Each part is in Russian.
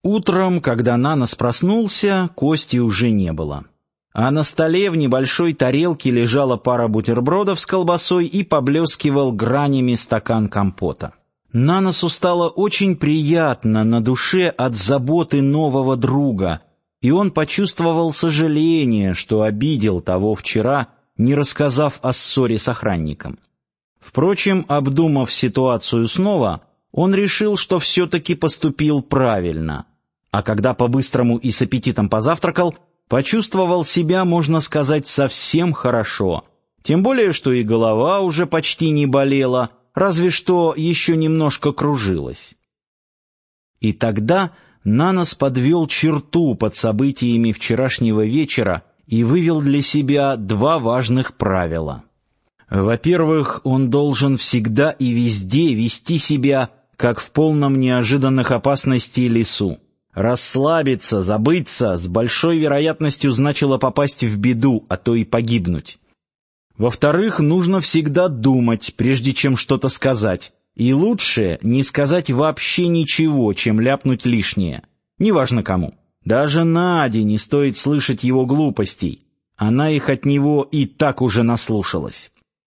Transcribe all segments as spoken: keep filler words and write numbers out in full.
Утром, когда Нанос проснулся, Кости уже не было. А на столе в небольшой тарелке лежала пара бутербродов с колбасой и поблескивал гранями стакан компота. Наносу стало очень приятно на душе от заботы нового друга, и он почувствовал сожаление, что обидел того вчера, не рассказав о ссоре с охранником. Впрочем, обдумав ситуацию снова, он решил, что все-таки поступил правильно. А когда по-быстрому и с аппетитом позавтракал, почувствовал себя, можно сказать, совсем хорошо. Тем более, что и голова уже почти не болела, разве что еще немножко кружилась. И тогда Нанос подвел черту под событиями вчерашнего вечера и вывел для себя два важных правила. Во-первых, он должен всегда и везде вести себя, как в полном неожиданных опасностей лесу. Расслабиться, забыться с большой вероятностью значило попасть в беду, а то и погибнуть. Во-вторых, нужно всегда думать, прежде чем что-то сказать, и лучше не сказать вообще ничего, чем ляпнуть лишнее, неважно кому. Даже Наде не стоит слышать его глупостей, она их от него и так уже наслушалась.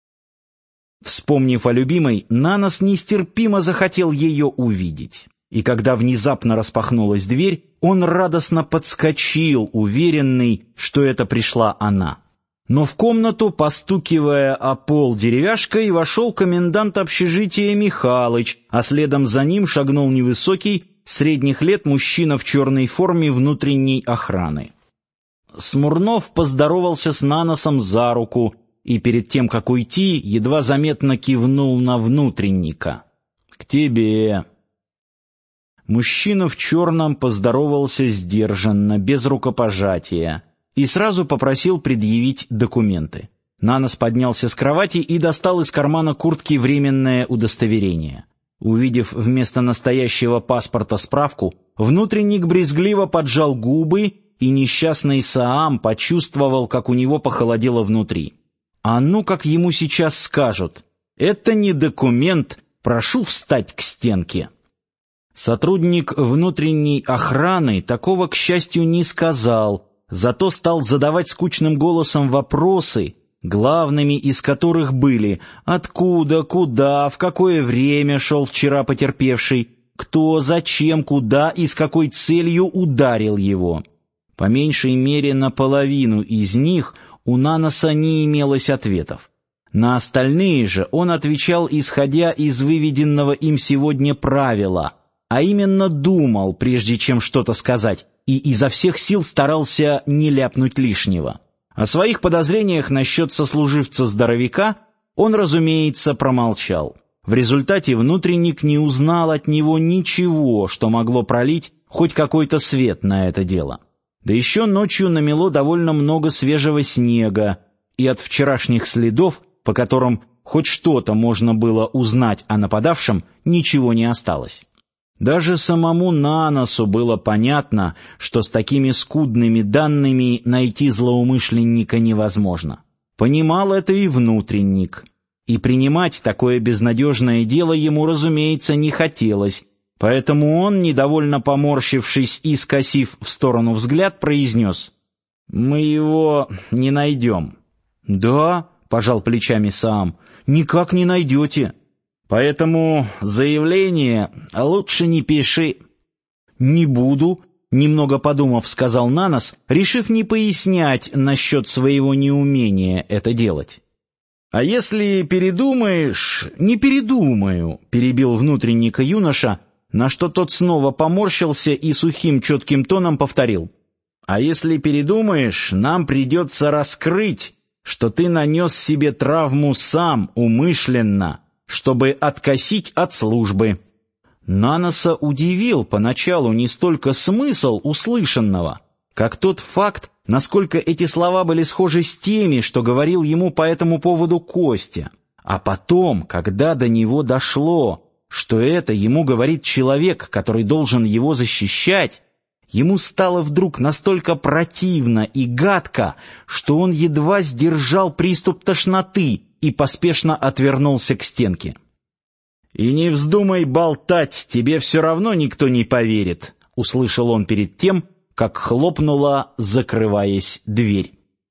Вспомнив о любимой, Нанос нестерпимо захотел ее увидеть. И когда внезапно распахнулась дверь, он радостно подскочил, уверенный, что это пришла она. Но в комнату, постукивая о пол деревяшкой, вошел комендант общежития Михалыч, а следом за ним шагнул невысокий, средних лет мужчина в черной форме внутренней охраны. Смурнов поздоровался с Наносом за руку и перед тем, как уйти, едва заметно кивнул на внутренника. «К тебе». Мужчина в черном поздоровался сдержанно, без рукопожатия, и сразу попросил предъявить документы. Нанос поднялся с кровати и достал из кармана куртки временное удостоверение. Увидев вместо настоящего паспорта справку, внутренник брезгливо поджал губы, и несчастный Саам почувствовал, как у него похолодело внутри. А ну как ему сейчас скажут: «Это не документ, прошу встать к стенке». Сотрудник внутренней охраны такого, к счастью, не сказал, зато стал задавать скучным голосом вопросы, главными из которых были: откуда, куда, в какое время шел вчера потерпевший, кто, зачем, куда и с какой целью ударил его. По меньшей мере на половину из них у Наноса не имелось ответов. На остальные же он отвечал, исходя из выведенного им сегодня правила, а именно думал, прежде чем что-то сказать, и изо всех сил старался не ляпнуть лишнего. О своих подозрениях насчет сослуживца-здоровяка он, разумеется, промолчал. В результате внутренник не узнал от него ничего, что могло пролить хоть какой-то свет на это дело. Да еще ночью намело довольно много свежего снега, и от вчерашних следов, по которым хоть что-то можно было узнать о нападавшем, ничего не осталось. Даже самому Наносу было понятно, что с такими скудными данными найти злоумышленника невозможно. Понимал это и внутренник. И принимать такое безнадежное дело ему, разумеется, не хотелось, поэтому он, недовольно поморщившись и скосив в сторону взгляд, произнес: «Мы его не найдем». «Да», — пожал плечами Саам, — «никак не найдете». «Поэтому заявление лучше не пиши». «Не буду», — немного подумав, сказал Нанос, решив не пояснять насчет своего неумения это делать. «А если передумаешь...» «Не передумаю», — перебил внутренника юноша, на что тот снова поморщился и сухим четким тоном повторил: «А если передумаешь, нам придется раскрыть, что ты нанес себе травму сам, умышленно, чтобы откосить от службы». Наноса удивил поначалу не столько смысл услышанного, как тот факт, насколько эти слова были схожи с теми, что говорил ему по этому поводу Костя. А потом, когда до него дошло, что это ему говорит человек, который должен его защищать, ему стало вдруг настолько противно и гадко, что он едва сдержал приступ тошноты и поспешно отвернулся к стенке. «И не вздумай болтать, тебе все равно никто не поверит», — услышал он перед тем, как хлопнула, закрываясь, дверь.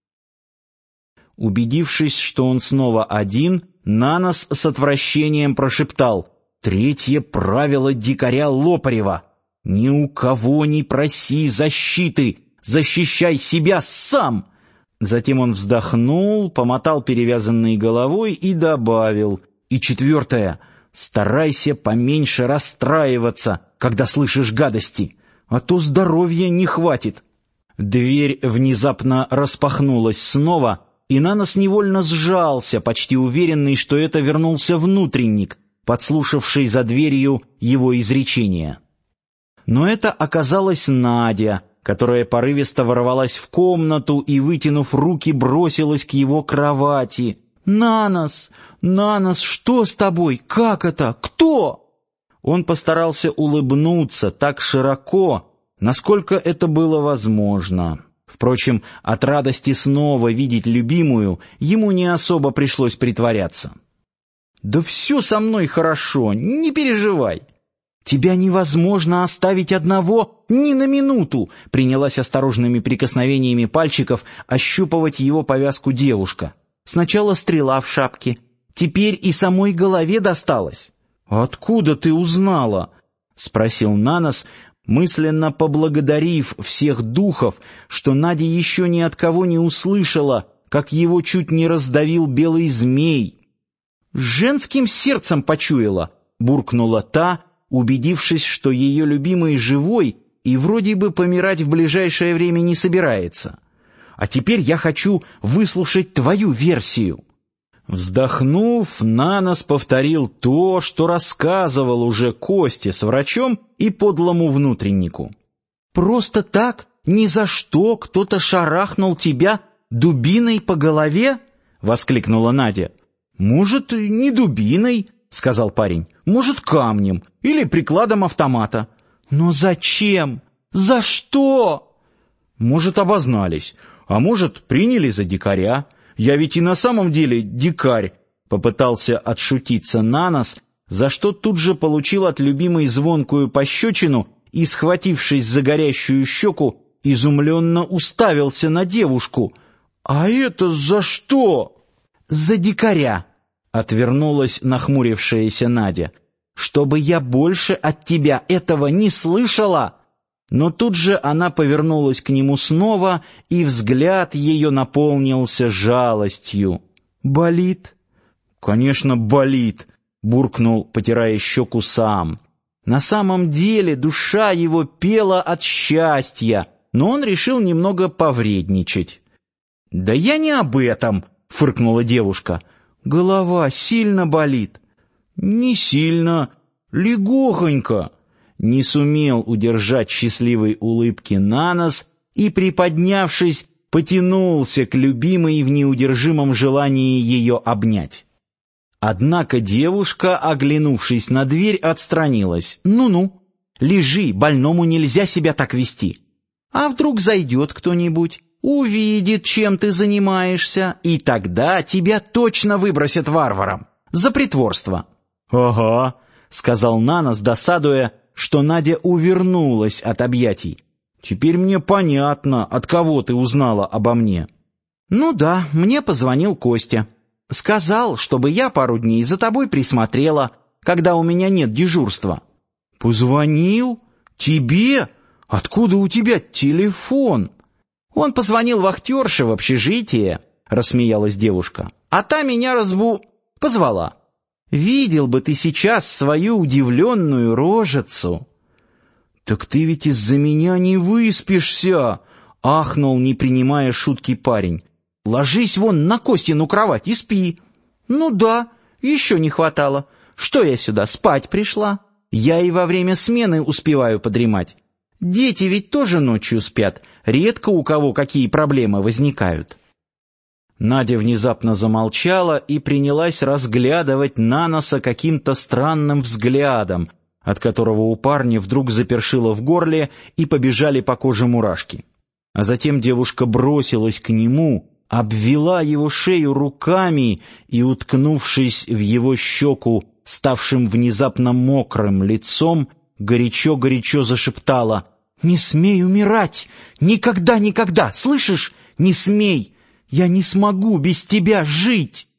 Убедившись, что он снова один, Нанос с отвращением прошептал: «Третье правило дикаря Лопарева. Ни у кого не проси защиты, защищай себя сам!» Затем он вздохнул, помотал перевязанной головой и добавил: «И четвертое. Старайся поменьше расстраиваться, когда слышишь гадости, а то здоровья не хватит». Дверь внезапно распахнулась снова, и Нанос невольно сжался, почти уверенный, что это вернулся внутренник, подслушавший за дверью его изречения. Но это оказалась Надя, которая порывисто ворвалась в комнату и, вытянув руки, бросилась к его кровати. «Нанос! Нанос, что с тобой? Как это? Кто?» Он постарался улыбнуться так широко, насколько это было возможно. Впрочем, от радости снова видеть любимую ему не особо пришлось притворяться. «Да все со мной хорошо, не переживай. Тебя невозможно оставить одного ни на минуту», — принялась осторожными прикосновениями пальчиков ощупывать его повязку девушка. «Сначала стрела в шапке, теперь и самой голове досталось». «Откуда ты узнала?» — спросил Нанос, мысленно поблагодарив всех духов, что Надя еще ни от кого не услышала, как его чуть не раздавил белый змей. «Женским сердцем почуяла», — буркнула та, убедившись, что ее любимый живой и вроде бы помирать в ближайшее время не собирается. «А теперь я хочу выслушать твою версию». Вздохнув, Нанос повторил то, что рассказывал уже Косте с врачом и подлому внутреннику. «Просто так, ни за что кто-то шарахнул тебя дубиной по голове?» — воскликнула Надя. «Может, не дубиной, — сказал парень, — может, камнем или прикладом автомата». «Но зачем? За что?» «Может, обознались, а может, приняли за дикаря. Я ведь и на самом деле дикарь», — попытался отшутиться Нанос, за что тут же получил от любимой звонкую пощечину и, схватившись за горящую щеку, изумленно уставился на девушку. «А это за что?» «За дикаря», — отвернулась нахмурившаяся Надя. «Чтобы я больше от тебя этого не слышала». Но тут же она повернулась к нему снова, и взгляд ее наполнился жалостью. «Болит?» «Конечно, болит», — буркнул, потирая щеку сам. На самом деле душа его пела от счастья, но он решил немного повредничать. «Да я не об этом», — фыркнула девушка. «Голова сильно болит?» «Не сильно, легохонько». Не сумел удержать счастливой улыбки Нанос и, приподнявшись, потянулся к любимой в неудержимом желании ее обнять. Однако девушка, оглянувшись на дверь, отстранилась. «Ну-ну, лежи, больному нельзя себя так вести. А вдруг зайдет кто-нибудь, увидит, чем ты занимаешься, и тогда тебя точно выбросят варваром за притворство». «Ага», — сказал Нанос, досадуя, что Надя увернулась от объятий. «Теперь мне понятно, от кого ты узнала обо мне». «Ну да, мне позвонил Костя. Сказал, чтобы я пару дней за тобой присмотрела, когда у меня нет дежурства». «Позвонил? Тебе? Откуда у тебя телефон?» «Он позвонил вахтерше в общежитие», — рассмеялась девушка. «А та меня разбу... позвала. Видел бы ты сейчас свою удивленную рожицу». «Так ты ведь из-за меня не выспишься!» — ахнул, не принимая шутки парень. «Ложись вон на Костину кровать и спи». «Ну да, еще не хватало. Что я сюда, спать пришла? Я и во время смены успеваю подремать. Дети ведь тоже ночью спят, редко у кого какие проблемы возникают». Надя внезапно замолчала и принялась разглядывать Наноса каким-то странным взглядом, от которого у парня вдруг запершило в горле и побежали по коже мурашки. А затем девушка бросилась к нему, обвела его шею руками и, уткнувшись в его щеку, ставшим внезапно мокрым лицом, горячо-горячо зашептала: Не смей умирать! Никогда, никогда! Слышишь? Не смей! Я не смогу без тебя жить!»